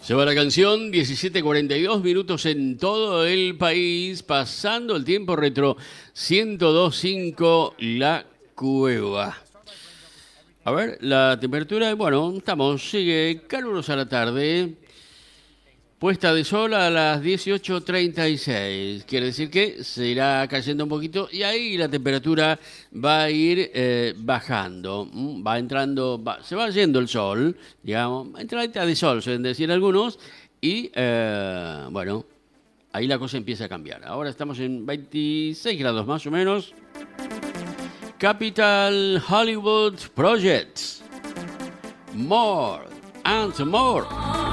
Se va la canción, 17:42 minutos en todo el país, pasando el tiempo retro, 102.5 La Cueva. A ver, la temperatura, bueno, sigue calurosa la tarde, puesta de sol a las 18:36, quiere decir que se irá cayendo un poquito y ahí la temperatura va a ir bajando, va entrando, se va yendo el sol, digamos, entradita de sol, suelen decir algunos, y bueno, ahí la cosa empieza a cambiar. Ahora estamos en 26 grados más o menos. Capital Hollywood Project. More and more.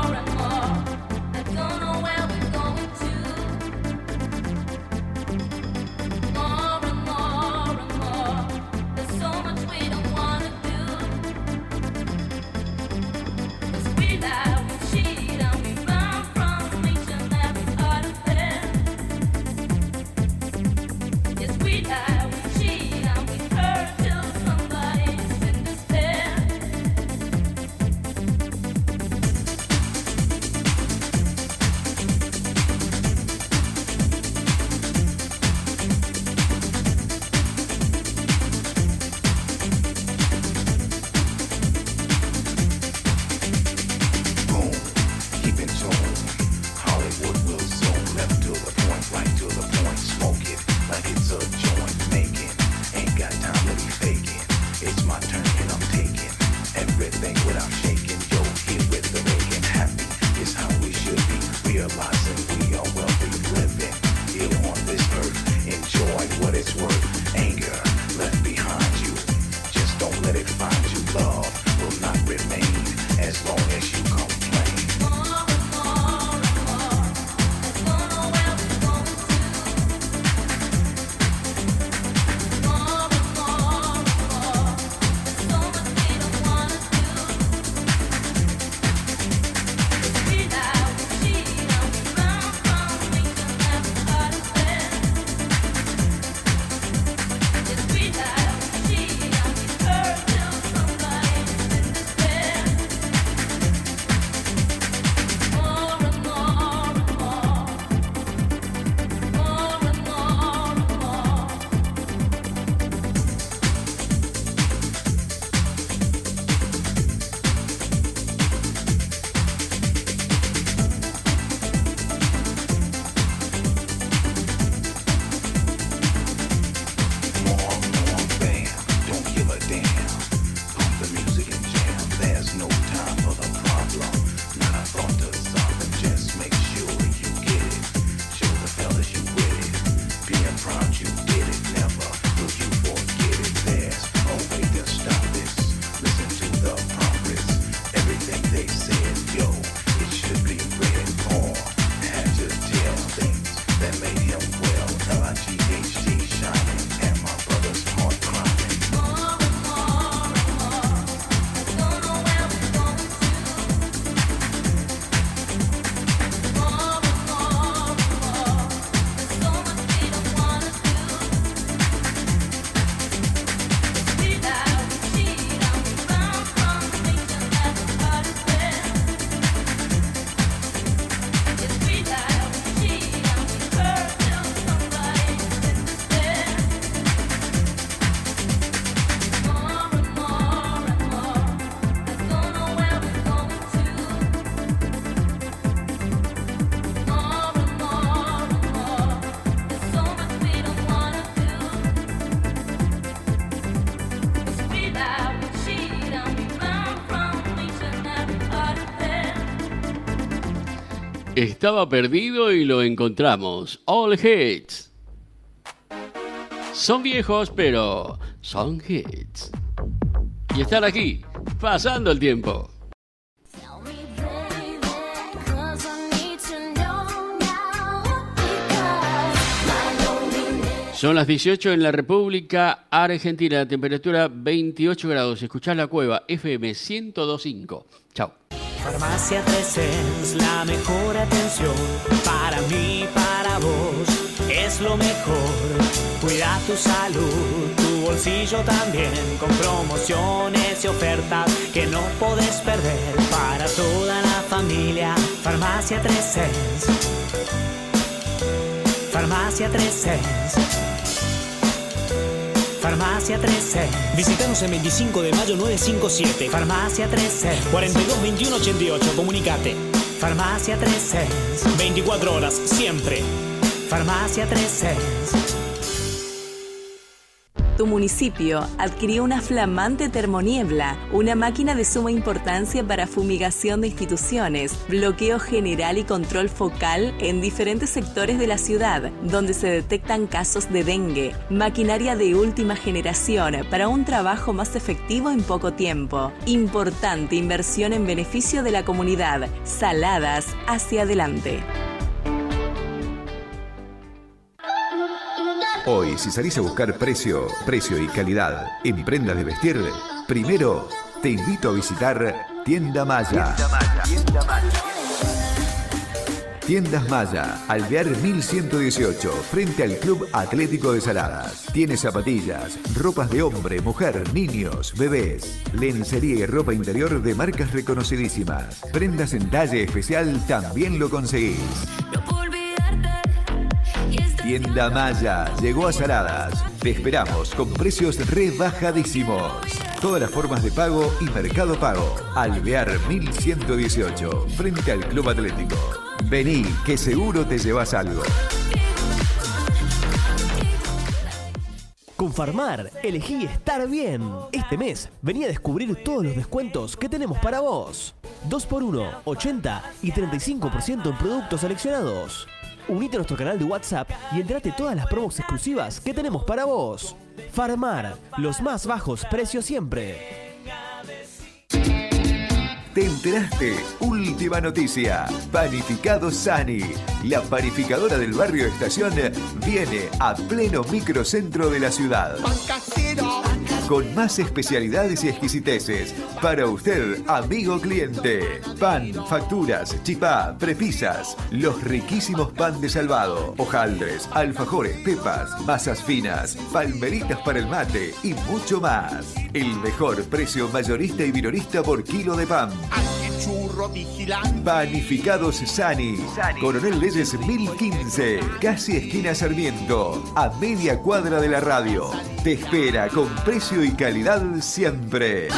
Estaba perdido y lo encontramos. All hits. Son viejos, pero son hits. Y están aquí, pasando el tiempo. Son las 18 en la República Argentina, la temperatura 28 grados. Escuchá La Cueva, FM 102.5. Chao. Farmacia Tresens, la mejor atención para mí, para vos, es lo mejor. Cuida tu salud, tu bolsillo también, con promociones y ofertas que no podés perder para toda la familia. Farmacia 3Sens. Farmacia 3Sens. Farmacia 3Sens. Visítanos en 25 de mayo 957. Farmacia 3Sens. 42 21 88. Comunicate. Farmacia 3Sens. 24 horas, siempre. Farmacia 3Sens. Tu municipio adquirió una flamante termoniebla, una máquina de suma importancia para fumigación de instituciones, bloqueo general y control focal en diferentes sectores de la ciudad, donde se detectan casos de dengue. Maquinaria de última generación para un trabajo más efectivo en poco tiempo. Importante inversión en beneficio de la comunidad. Saladas hacia adelante. Hoy, si salís a buscar precio y calidad en prendas de vestir, primero te invito a visitar Tienda Maya. Tiendas Maya, Alvear 1118, frente al Club Atlético de Saladas. Tiene zapatillas, ropas de hombre, mujer, niños, bebés, lencería y ropa interior de marcas reconocidísimas. Prendas en talle especial también lo conseguís. Tienda Maya llegó a Saladas. Te esperamos con precios rebajadísimos. Todas las formas de pago y Mercado Pago. Alvear 1118, frente al Club Atlético. Vení, que seguro te llevas algo. Con Farmar, elegí estar bien. Este mes, vení a descubrir todos los descuentos que tenemos para vos. 2x1, 80 y 35% en productos seleccionados. Unite a nuestro canal de WhatsApp y entérate todas las promos exclusivas que tenemos para vos. Farmar, los más bajos precios siempre. ¿Te enteraste? Última noticia. Panificados Sani. La panificadora del barrio Estación viene a pleno microcentro de la ciudad. Con más especialidades y exquisiteces. Para usted, amigo cliente. Pan, facturas, chipá, prepisas. Los riquísimos pan de salvado. Hojaldres, alfajores, pepas, masas finas, palmeritas para el mate y mucho más. El mejor precio mayorista y minorista por kilo de pan. Panificados Sani. Coronel Leyes 1015. Casi esquina Sarmiento. A media cuadra de la radio. Te espera con precio y calidad siempre.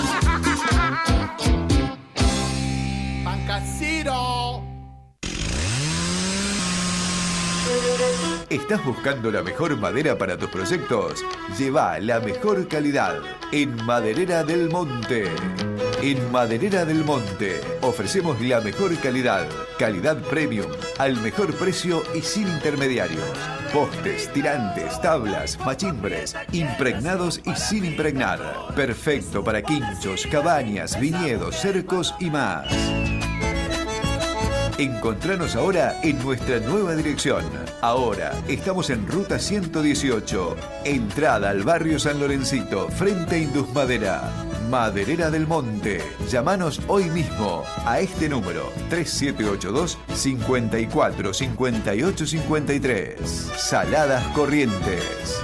¿Estás buscando la mejor madera para tus proyectos? Lleva la mejor calidad en Maderera del Monte. En Maderera del Monte ofrecemos la mejor calidad, calidad premium, al mejor precio y sin intermediarios. Postes, tirantes, tablas, machimbres, impregnados y sin impregnar. Perfecto para quinchos, cabañas, viñedos, cercos y más. Encontranos ahora en nuestra nueva dirección. Ahora estamos en Ruta 118, entrada al barrio San Lorencito, frente a Indusmadera. Maderera del Monte. Llámanos hoy mismo a este número 3782 54 58 53. Saladas Corrientes.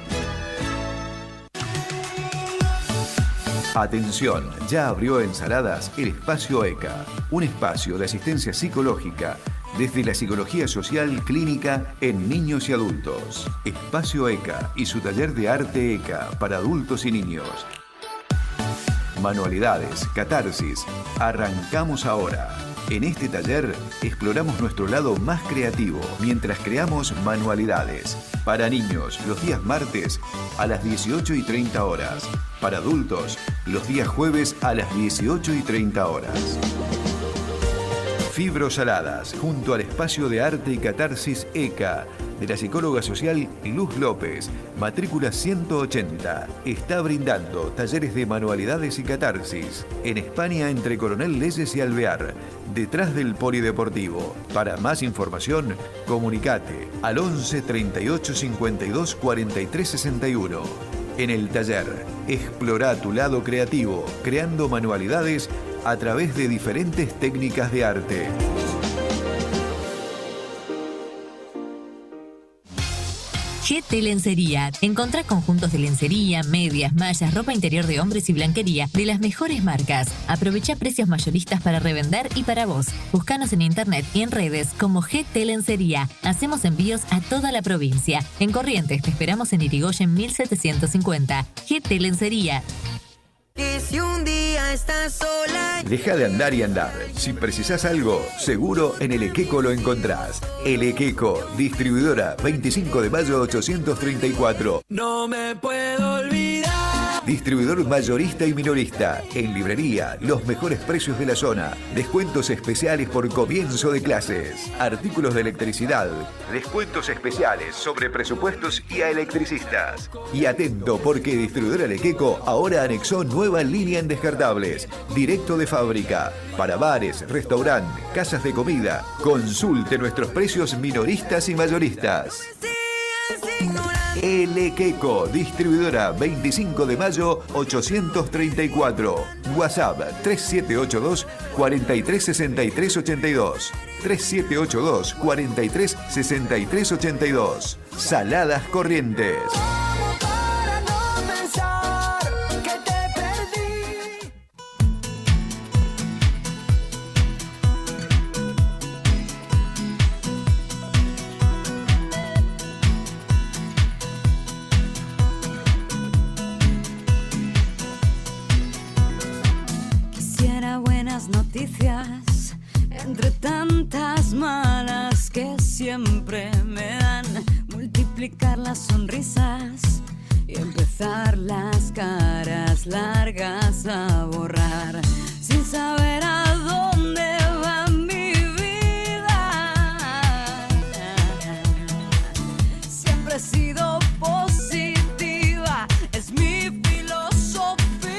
Atención, ya abrió en Saladas el Espacio ECA, un espacio de asistencia psicológica desde la psicología social clínica en niños y adultos. Espacio ECA y su taller de arte ECA para adultos y niños. Manualidades, catarsis. Arrancamos ahora. En este taller exploramos nuestro lado más creativo mientras creamos manualidades. Para niños, los días martes a las 18:30 horas. Para adultos, los días jueves a las 18:30 horas. Fibrosaladas, junto al espacio de arte y catarsis ECA, de la psicóloga social Luz López, matrícula 180, está brindando talleres de manualidades y catarsis en España entre Coronel Leyes y Alvear, detrás del Polideportivo. Para más información, comunicate al 11 38 52 43 61. En el taller, explora tu lado creativo, creando manualidades a través de diferentes técnicas de arte. GT Lencería. Encontrá conjuntos de lencería, medias, mallas, ropa interior de hombres y blanquería de las mejores marcas. Aprovecha precios mayoristas para revender y para vos. Búscanos en internet y en redes como GT Lencería. Hacemos envíos a toda la provincia. En Corrientes te esperamos en Irigoyen 1750. GT Lencería. Que si un día estás sola... Deja de andar y andar. Si precisás algo, seguro en El Equeco lo encontrás. El Equeco, distribuidora 25 de mayo 834. No me puedo olvidar. Distribuidor mayorista y minorista. En librería, los mejores precios de la zona. Descuentos especiales por comienzo de clases. Artículos de electricidad. Descuentos especiales sobre presupuestos y a electricistas. Y atento porque Distribuidora El Equeco ahora anexó nueva línea en descartables. Directo de fábrica. Para bares, restaurantes, casas de comida. Consulte nuestros precios minoristas y mayoristas. El Equeco, distribuidora 25 de mayo 834. WhatsApp 3782 436382. 3782 436382. Saladas Corrientes. Noticias entre tantas malas que siempre me dan, multiplicar las sonrisas y empezar las caras largas a borrar sin saber a dónde va mi vida. Siempre he sido positiva, es mi filosofía.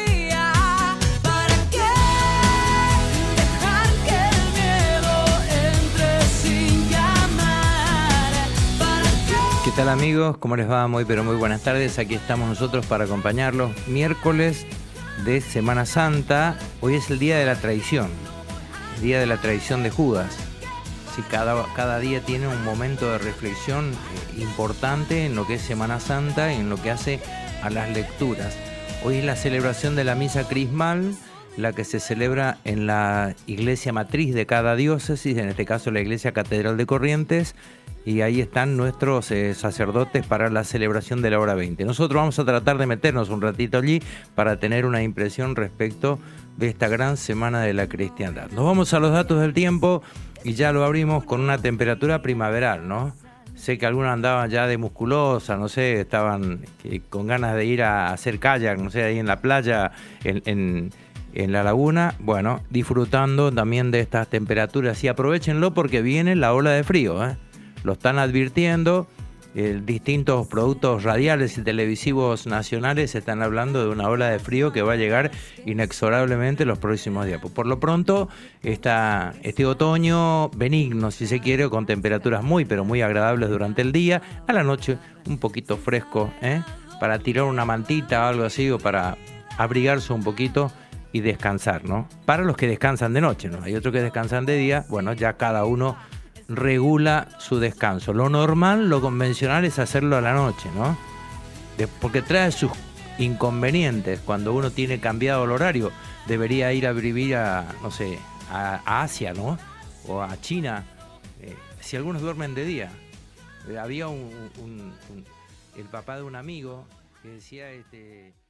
¿Qué tal amigos? ¿Cómo les va? Muy pero muy buenas tardes. Aquí estamos nosotros para acompañarlos. Miércoles de Semana Santa. Hoy es el Día de la Traición. El Día de la Traición de Judas. Sí, cada día tiene un momento de reflexión importante en lo que es Semana Santa y en lo que hace a las lecturas. Hoy es la celebración de la Misa Crismal, la que se celebra en la iglesia matriz de cada diócesis, en este caso la Iglesia Catedral de Corrientes, y ahí están nuestros sacerdotes para la celebración de la hora 20. Nosotros vamos a tratar de meternos un ratito allí para tener una impresión respecto de esta gran semana de la cristiandad. Nos vamos a los datos del tiempo y ya lo abrimos con una temperatura primaveral, ¿no? Sé que algunos andaban ya de musculosa, no sé, estaban con ganas de ir a hacer kayak, no sé, ahí en la playa, en la laguna. Bueno, disfrutando también de estas temperaturas y aprovechenlo porque viene la ola de frío, ¿eh? Lo están advirtiendo, distintos productos radiales y televisivos nacionales están hablando de una ola de frío que va a llegar inexorablemente los próximos días. Por lo pronto, este otoño benigno, si se quiere, con temperaturas muy pero muy agradables durante el día, a la noche un poquito fresco, para tirar una mantita o algo así, o para abrigarse un poquito y descansar, ¿no? Para los que descansan de noche, ¿no? Hay otros que descansan de día, bueno, ya cada uno regula su descanso. Lo normal, lo convencional es hacerlo a la noche, ¿no? Porque trae sus inconvenientes. Cuando uno tiene cambiado el horario, debería ir a vivir a, no sé, a Asia, ¿no? O a China. Si algunos duermen de día. Había el papá de un amigo que decía,